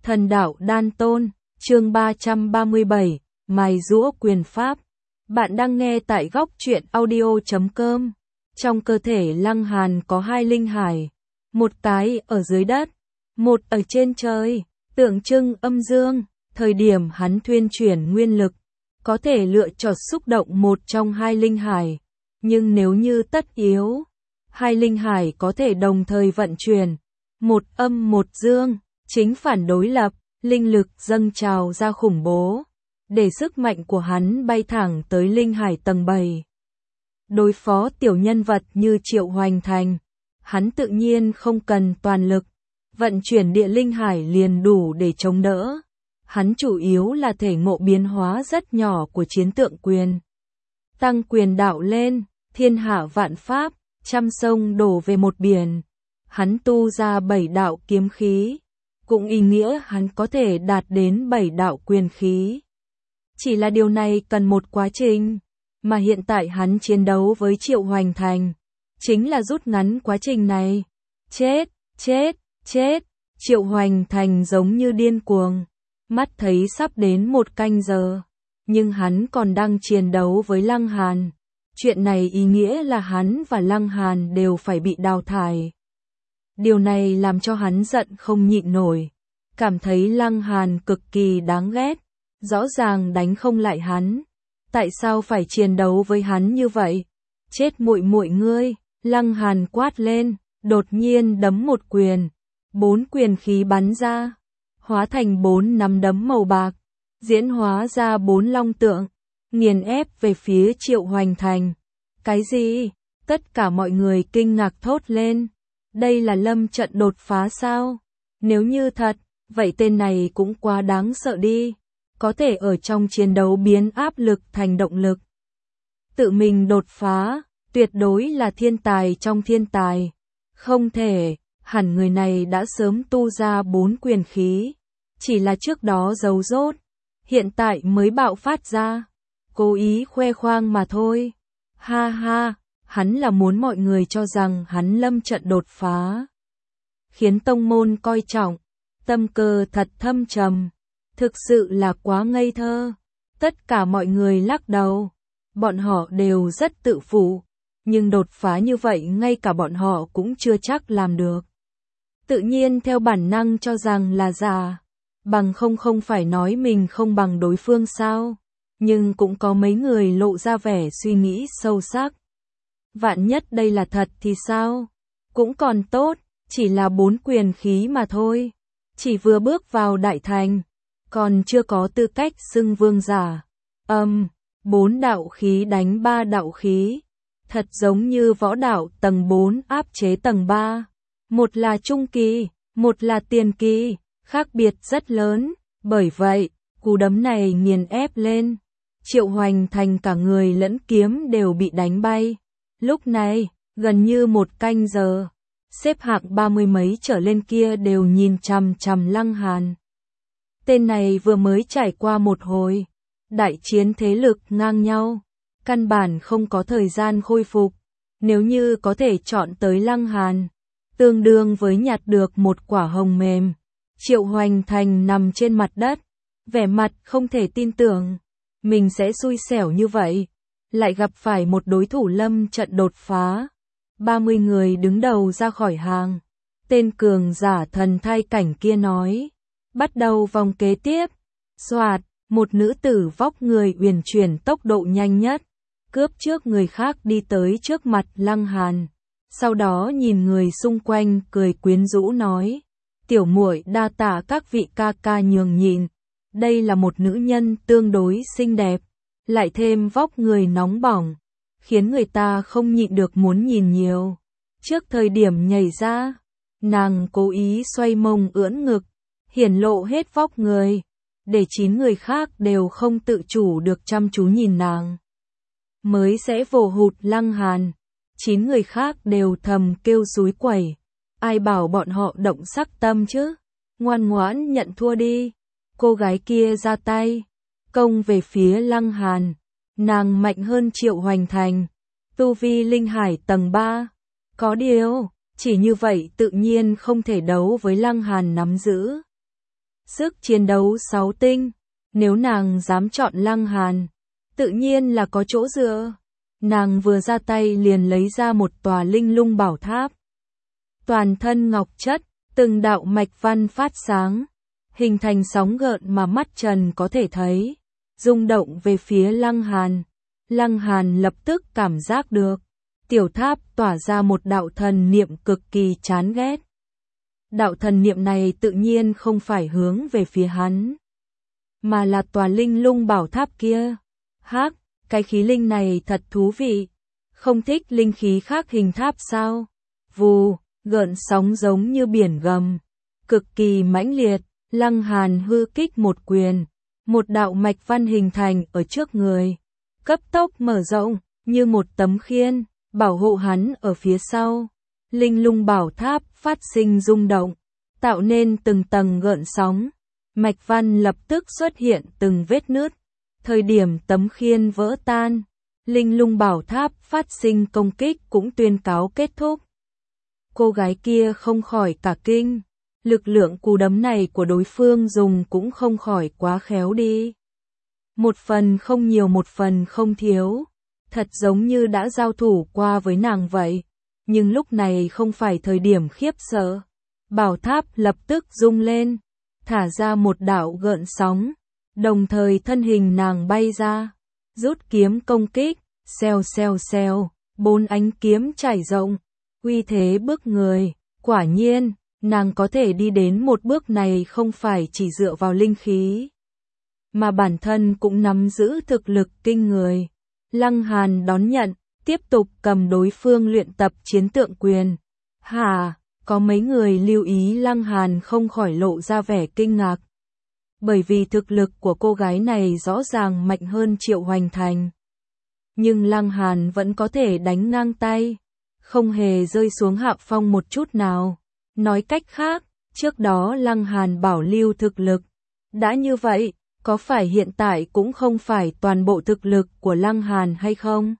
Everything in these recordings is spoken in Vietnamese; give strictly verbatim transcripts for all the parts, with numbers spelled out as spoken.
Thần đạo đan tôn, chương ba trăm ba mươi bảy, mài giũa quyền pháp. Bạn đang nghe tại góc truyện audio chấm com. Trong cơ thể Lăng Hàn có hai linh hải, một cái ở dưới đất, một ở trên trời, tượng trưng âm dương. Thời điểm hắn thuyên chuyển nguyên lực, có thể lựa chọn xúc động một trong hai linh hải, nhưng nếu như tất yếu, hai linh hải có thể đồng thời vận chuyển, một âm một dương, chính phản đối lập, linh lực dâng trào ra khủng bố, để sức mạnh của hắn bay thẳng tới linh hải tầng bảy. Đối phó tiểu nhân vật như Triệu Hoành Thành, hắn tự nhiên không cần toàn lực, vận chuyển địa linh hải liền đủ để chống đỡ. Hắn chủ yếu là thể ngộ biến hóa rất nhỏ của chiến tượng quyền. Tăng quyền đạo lên, thiên hạ vạn pháp, trăm sông đổ về một biển. Hắn tu ra bảy đạo kiếm khí, cũng ý nghĩa hắn có thể đạt đến bảy đạo quyền khí. Chỉ là điều này cần một quá trình, mà hiện tại hắn chiến đấu với Triệu Hoành Thành, chính là rút ngắn quá trình này. Chết, chết, chết, Triệu Hoành Thành giống như điên cuồng, mắt thấy sắp đến một canh giờ, nhưng hắn còn đang chiến đấu với Lăng Hàn. Chuyện này ý nghĩa là hắn và Lăng Hàn đều phải bị đào thải. Điều này làm cho hắn giận không nhịn nổi, cảm thấy Lăng Hàn cực kỳ đáng ghét, rõ ràng đánh không lại hắn, tại sao phải chiến đấu với hắn như vậy? Chết muội muội ngươi, Lăng Hàn quát lên, đột nhiên đấm một quyền, bốn quyền khí bắn ra, hóa thành bốn nắm đấm màu bạc, diễn hóa ra bốn long tượng, nghiền ép về phía Triệu Hoành Thành. Cái gì? Tất cả mọi người kinh ngạc thốt lên. Đây là lâm trận đột phá sao? Nếu như thật, vậy tên này cũng quá đáng sợ đi. Có thể ở trong chiến đấu biến áp lực thành động lực. Tự mình đột phá, tuyệt đối là thiên tài trong thiên tài. Không thể, hẳn người này đã sớm tu ra bốn quyền khí. Chỉ là trước đó giấu rốt, hiện tại mới bạo phát ra. Cố ý khoe khoang mà thôi. Ha ha, hắn là muốn mọi người cho rằng hắn lâm trận đột phá. Khiến tông môn coi trọng, tâm cơ thật thâm trầm. Thực sự là quá ngây thơ. Tất cả mọi người lắc đầu. Bọn họ đều rất tự phụ, nhưng đột phá như vậy ngay cả bọn họ cũng chưa chắc làm được. Tự nhiên theo bản năng cho rằng là giả. Bằng không không phải nói mình không bằng đối phương sao. Nhưng cũng có mấy người lộ ra vẻ suy nghĩ sâu sắc. Vạn nhất đây là thật thì sao? Cũng còn tốt, chỉ là bốn quyền khí mà thôi. Chỉ vừa bước vào đại thành, còn chưa có tư cách xưng vương giả. Âm, um, bốn đạo khí đánh ba đạo khí. Thật giống như võ đạo tầng bốn áp chế tầng ba. Một là trung kỳ, một là tiền kỳ, khác biệt rất lớn. Bởi vậy, cú đấm này nghiền ép lên. Triệu Hoành Thành cả người lẫn kiếm đều bị đánh bay. Lúc này, gần như một canh giờ, xếp hạng ba mươi mấy trở lên kia đều nhìn chằm chằm Lăng Hàn. Tên này vừa mới trải qua một hồi đại chiến thế lực ngang nhau, căn bản không có thời gian khôi phục. Nếu như có thể chọn tới Lăng Hàn, tương đương với nhặt được một quả hồng mềm. Triệu Hoành Thành nằm trên mặt đất, vẻ mặt không thể tin tưởng. Mình sẽ xui xẻo như vậy, lại gặp phải một đối thủ lâm trận đột phá. ba mươi người đứng đầu ra khỏi hàng. Tên cường giả thần thai cảnh kia nói. Bắt đầu vòng kế tiếp. Soạt, một nữ tử vóc người uyển chuyển tốc độ nhanh nhất, cướp trước người khác đi tới trước mặt Lăng Hàn. Sau đó nhìn người xung quanh cười quyến rũ nói. Tiểu muội đa tạ các vị ca ca nhường nhịn. Đây là một nữ nhân tương đối xinh đẹp, lại thêm vóc người nóng bỏng, khiến người ta không nhịn được muốn nhìn nhiều. Trước thời điểm nhảy ra, nàng cố ý xoay mông ưỡn ngực, hiển lộ hết vóc người, để chín người khác đều không tự chủ được chăm chú nhìn nàng. Mới sẽ vồ hụt Lăng Hàn, chín người khác đều thầm kêu xúi quẩy. Ai bảo bọn họ động sắc tâm chứ, ngoan ngoãn nhận thua đi. Cô gái kia ra tay, công về phía Lăng Hàn. Nàng mạnh hơn Triệu Hoành Thành, tu vi linh hải tầng ba. Có điều, chỉ như vậy tự nhiên không thể đấu với Lăng Hàn nắm giữ. sức chiến đấu sáu tinh, nếu nàng dám chọn Lăng Hàn, tự nhiên là có chỗ dựa. Nàng vừa ra tay liền lấy ra một tòa linh lung bảo tháp. Toàn thân ngọc chất, từng đạo mạch văn phát sáng, hình thành sóng gợn mà mắt trần có thể thấy, rung động về phía Lăng Hàn. Lăng Hàn lập tức cảm giác được, tiểu tháp tỏa ra một đạo thần niệm cực kỳ chán ghét. Đạo thần niệm này tự nhiên không phải hướng về phía hắn, mà là tòa linh lung bảo tháp kia. Hắc, cái khí linh này thật thú vị, không thích linh khí khác hình tháp sao? Vù, gợn sóng giống như biển gầm, cực kỳ mãnh liệt. Lăng Hàn hư kích một quyền, một đạo mạch văn hình thành ở trước người, cấp tốc mở rộng, như một tấm khiên, bảo hộ hắn ở phía sau. Linh lung bảo tháp phát sinh rung động, tạo nên từng tầng gợn sóng, mạch văn lập tức xuất hiện từng vết nứt. Thời điểm tấm khiên vỡ tan, linh lung bảo tháp phát sinh công kích cũng tuyên cáo kết thúc. Cô gái kia không khỏi cả kinh, lực lượng cú đấm này của đối phương dùng cũng không khỏi quá khéo đi. Một phần không nhiều một phần không thiếu, thật giống như đã giao thủ qua với nàng vậy. Nhưng lúc này không phải thời điểm khiếp sợ. Bảo tháp lập tức rung lên, thả ra một đạo gợn sóng, đồng thời thân hình nàng bay ra, rút kiếm công kích, xèo xèo xèo, bốn ánh kiếm trải rộng, uy thế bức người. Quả nhiên, nàng có thể đi đến một bước này không phải chỉ dựa vào linh khí, mà bản thân cũng nắm giữ thực lực kinh người. Lăng Hàn đón nhận, tiếp tục cầm đối phương luyện tập chiến tượng quyền. Hả, có mấy người lưu ý Lăng Hàn không khỏi lộ ra vẻ kinh ngạc. Bởi vì thực lực của cô gái này rõ ràng mạnh hơn Triệu Hoành Thành. Nhưng Lăng Hàn vẫn có thể đánh ngang tay, không hề rơi xuống hạ phong một chút nào. Nói cách khác, trước đó Lăng Hàn bảo lưu thực lực. Đã như vậy, có phải hiện tại cũng không phải toàn bộ thực lực của Lăng Hàn hay không?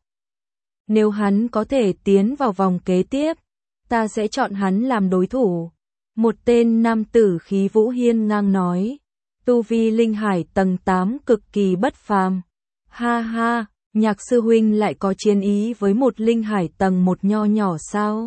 Nếu hắn có thể tiến vào vòng kế tiếp, ta sẽ chọn hắn làm đối thủ. Một tên nam tử khí vũ hiên ngang nói, tu vi linh hải tầng tám cực kỳ bất phàm. Ha ha, Nhạc sư huynh lại có chiến ý với một linh hải tầng một nho nhỏ sao?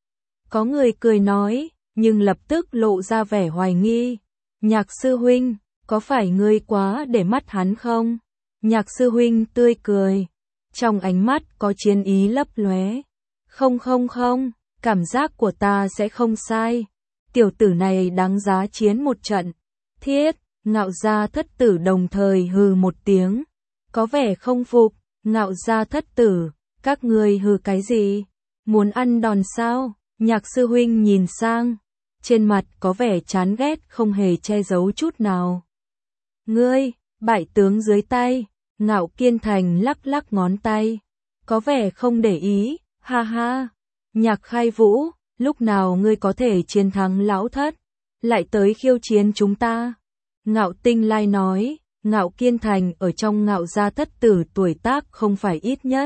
Có người cười nói, nhưng lập tức lộ ra vẻ hoài nghi. Nhạc sư huynh, có phải ngươi quá để mắt hắn không? Nhạc sư huynh tươi cười, trong ánh mắt có chiến ý lấp lóe. Không không không, cảm giác của ta sẽ không sai. Tiểu tử này đáng giá chiến một trận. Thiết, Ngạo Gia thất tử đồng thời hừ một tiếng, có vẻ không phục. Ngạo Gia thất tử, các ngươi hừ cái gì? Muốn ăn đòn sao? Nhạc sư huynh nhìn sang, trên mặt có vẻ chán ghét không hề che giấu chút nào. Ngươi, bại tướng dưới tay. Ngạo Kiên Thành lắc lắc ngón tay, có vẻ không để ý. Ha ha, Nhạc Khai Vũ, lúc nào ngươi có thể chiến thắng lão thất, lại tới khiêu chiến chúng ta? Ngạo Tinh Lai nói, Ngạo Kiên Thành ở trong Ngạo Gia thất tử tuổi tác không phải ít nhất,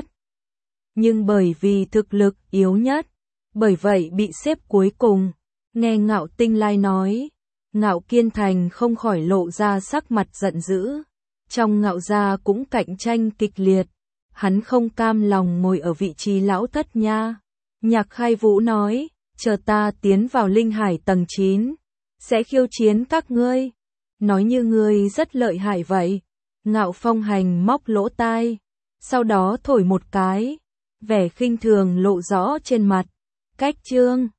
nhưng bởi vì thực lực yếu nhất, bởi vậy bị xếp cuối cùng. Nghe Ngạo Tinh Lai nói, Ngạo Kiên Thành không khỏi lộ ra sắc mặt giận dữ. Trong Ngạo Gia cũng cạnh tranh kịch liệt, hắn không cam lòng ngồi ở vị trí lão thất nha. Nhạc Khai Vũ nói, chờ ta tiến vào linh hải tầng chín, sẽ khiêu chiến các ngươi. Nói như ngươi rất lợi hại vậy. Ngạo Phong Hành móc lỗ tai, sau đó thổi một cái, vẻ khinh thường lộ rõ trên mặt. Cách chương